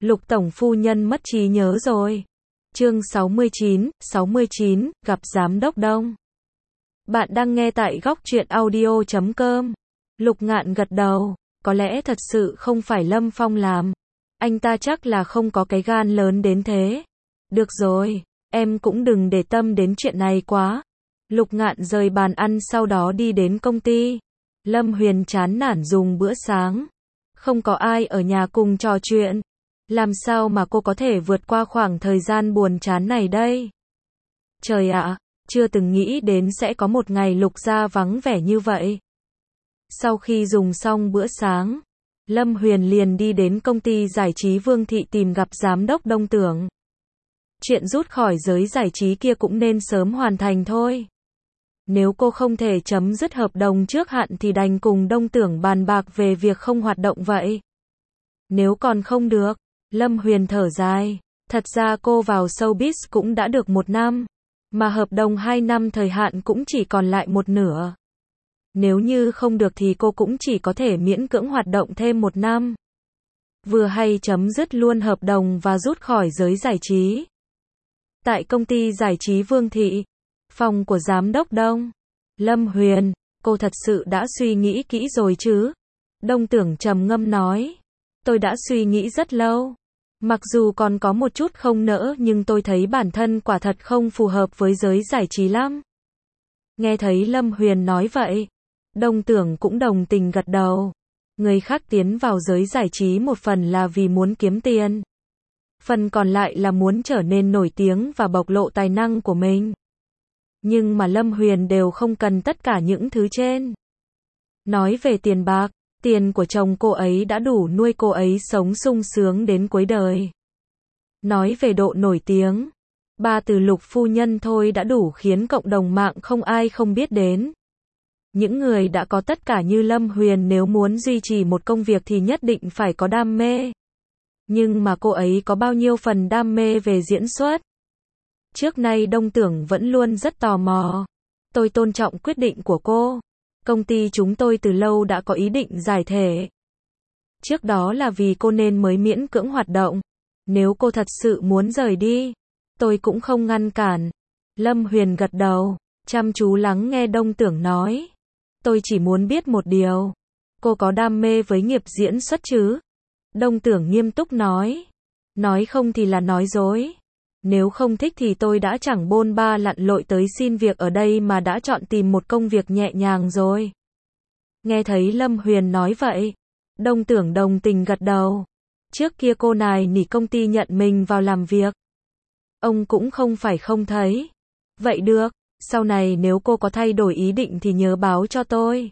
Lục tổng phu nhân mất trí nhớ rồi. Chương 69, gặp giám đốc Đông. Bạn đang nghe tại góc truyện audio.com. Lục Ngạn gật đầu, có lẽ thật sự không phải Lâm Phong làm. Anh ta chắc là không có cái gan lớn đến thế. Được rồi, em cũng đừng để tâm đến chuyện này quá. Lục Ngạn rời bàn ăn sau đó đi đến công ty. Lâm Huyền chán nản dùng bữa sáng. Không có ai ở nhà cùng trò chuyện. Làm sao mà cô có thể vượt qua khoảng thời gian buồn chán này đây? Trời ạ, chưa từng nghĩ đến sẽ có một ngày Lục gia vắng vẻ như vậy. Sau khi dùng xong bữa sáng, Lâm Huyền liền đi đến công ty giải trí Vương Thị tìm gặp giám đốc Đông Tưởng. Chuyện rút khỏi giới giải trí kia cũng nên sớm hoàn thành thôi. Nếu cô không thể chấm dứt hợp đồng trước hạn thì đành cùng Đông Tưởng bàn bạc về việc không hoạt động vậy. Nếu còn không được, Lâm Huyền thở dài. Thật ra cô vào showbiz cũng đã được 1 năm, mà hợp đồng 2 năm thời hạn cũng chỉ còn lại 1/2. Nếu như không được thì cô cũng chỉ có thể miễn cưỡng hoạt động thêm 1 năm. Vừa hay chấm dứt luôn hợp đồng và rút khỏi giới giải trí. Tại công ty giải trí Vương Thị, phòng của giám đốc Đông. Lâm Huyền, cô thật sự đã suy nghĩ kỹ rồi chứ? Đông Tưởng trầm ngâm nói. Tôi đã suy nghĩ rất lâu. Mặc dù còn có một chút không nỡ nhưng tôi thấy bản thân quả thật không phù hợp với giới giải trí lắm. Nghe thấy Lâm Huyền nói vậy, Đông Tưởng cũng đồng tình gật đầu. Người khác tiến vào giới giải trí một phần là vì muốn kiếm tiền. Phần còn lại là muốn trở nên nổi tiếng và bộc lộ tài năng của mình. Nhưng mà Lâm Huyền đều không cần tất cả những thứ trên. Nói về tiền bạc, tiền của chồng cô ấy đã đủ nuôi cô ấy sống sung sướng đến cuối đời. Nói về độ nổi tiếng, 3 từ Lục phu nhân thôi đã đủ khiến cộng đồng mạng không ai không biết đến. Những người đã có tất cả như Lâm Huyền nếu muốn duy trì một công việc thì nhất định phải có đam mê. Nhưng mà cô ấy có bao nhiêu phần đam mê về diễn xuất? Trước nay Đông Tưởng vẫn luôn rất tò mò. Tôi tôn trọng quyết định của cô. Công ty chúng tôi từ lâu đã có ý định giải thể. Trước đó là vì cô nên mới miễn cưỡng hoạt động. Nếu cô thật sự muốn rời đi, tôi cũng không ngăn cản. Lâm Huyền gật đầu, chăm chú lắng nghe Đông Tưởng nói. Tôi chỉ muốn biết một điều. Cô có đam mê với nghiệp diễn xuất chứ? Đông Tưởng nghiêm túc nói. Nói không thì là nói dối. Nếu không thích thì tôi đã chẳng bôn ba lặn lội tới xin việc ở đây mà đã chọn tìm một công việc nhẹ nhàng rồi. Nghe thấy Lâm Huyền nói vậy, Đông Tưởng đồng tình gật đầu. Trước kia cô nài nỉ công ty nhận mình vào làm việc. Ông cũng không phải không thấy. Vậy được, sau này nếu cô có thay đổi ý định thì nhớ báo cho tôi.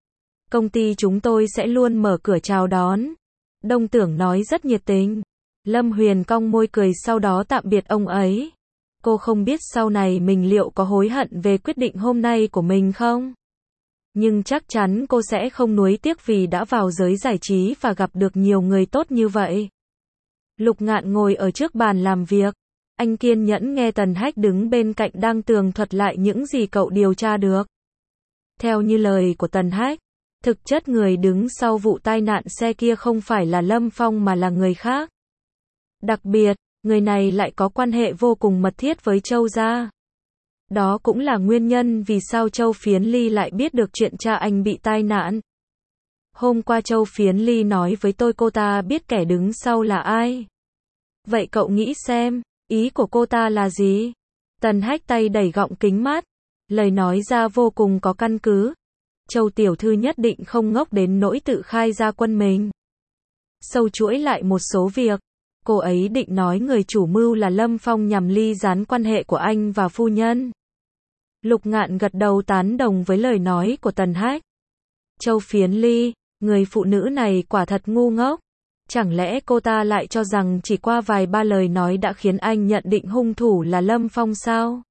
Công ty chúng tôi sẽ luôn mở cửa chào đón. Đông Tưởng nói rất nhiệt tình. Lâm Huyền cong môi cười sau đó tạm biệt ông ấy. Cô không biết sau này mình liệu có hối hận về quyết định hôm nay của mình không? Nhưng chắc chắn cô sẽ không nuối tiếc vì đã vào giới giải trí và gặp được nhiều người tốt như vậy. Lục Ngạn ngồi ở trước bàn làm việc. Anh kiên nhẫn nghe Tần Hách đứng bên cạnh đang tường thuật lại những gì cậu điều tra được. Theo như lời của Tần Hách, thực chất người đứng sau vụ tai nạn xe kia không phải là Lâm Phong mà là người khác. Đặc biệt, người này lại có quan hệ vô cùng mật thiết với Châu gia. Đó cũng là nguyên nhân vì sao Châu Phiến Ly lại biết được chuyện cha anh bị tai nạn. Hôm qua Châu Phiến Ly nói với tôi cô ta biết kẻ đứng sau là ai. Vậy cậu nghĩ xem, ý của cô ta là gì? Tần Hách tay đẩy gọng kính mát. Lời nói ra vô cùng có căn cứ. Châu tiểu thư nhất định không ngốc đến nỗi tự khai ra quân mình. Sâu chuỗi lại một số việc. Cô ấy định nói người chủ mưu là Lâm Phong nhằm ly gián quan hệ của anh và phu nhân. Lục Ngạn gật đầu tán đồng với lời nói của Tần Hách. Châu Phiến Ly, người phụ nữ này quả thật ngu ngốc. Chẳng lẽ cô ta lại cho rằng chỉ qua vài ba lời nói đã khiến anh nhận định hung thủ là Lâm Phong sao?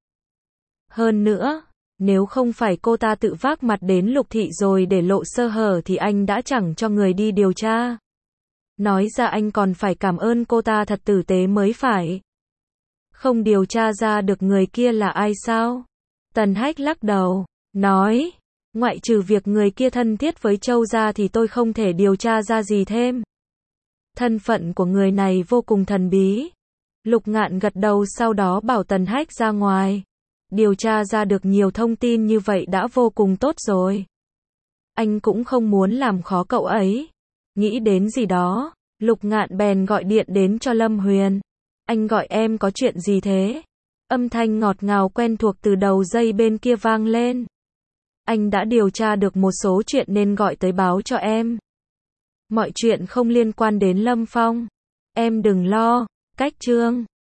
Hơn nữa, nếu không phải cô ta tự vác mặt đến Lục thị rồi để lộ sơ hở thì anh đã chẳng cho người đi điều tra. Nói ra anh còn phải cảm ơn cô ta thật tử tế mới phải. Không điều tra ra được người kia là ai sao? Tần Hách lắc đầu, nói, ngoại trừ việc người kia thân thiết với Châu gia thì tôi không thể điều tra ra gì thêm. Thân phận của người này vô cùng thần bí. Lục Ngạn gật đầu sau đó bảo Tần Hách ra ngoài. Điều tra ra được nhiều thông tin như vậy đã vô cùng tốt rồi. Anh cũng không muốn làm khó cậu ấy. Nghĩ đến gì đó, Lục Ngạn bèn gọi điện đến cho Lâm Huyền. Anh gọi em có chuyện gì thế? Âm thanh ngọt ngào quen thuộc từ đầu dây bên kia vang lên. Anh đã điều tra được một số chuyện nên gọi tới báo cho em. Mọi chuyện không liên quan đến Lâm Phong. Em đừng lo, cách chương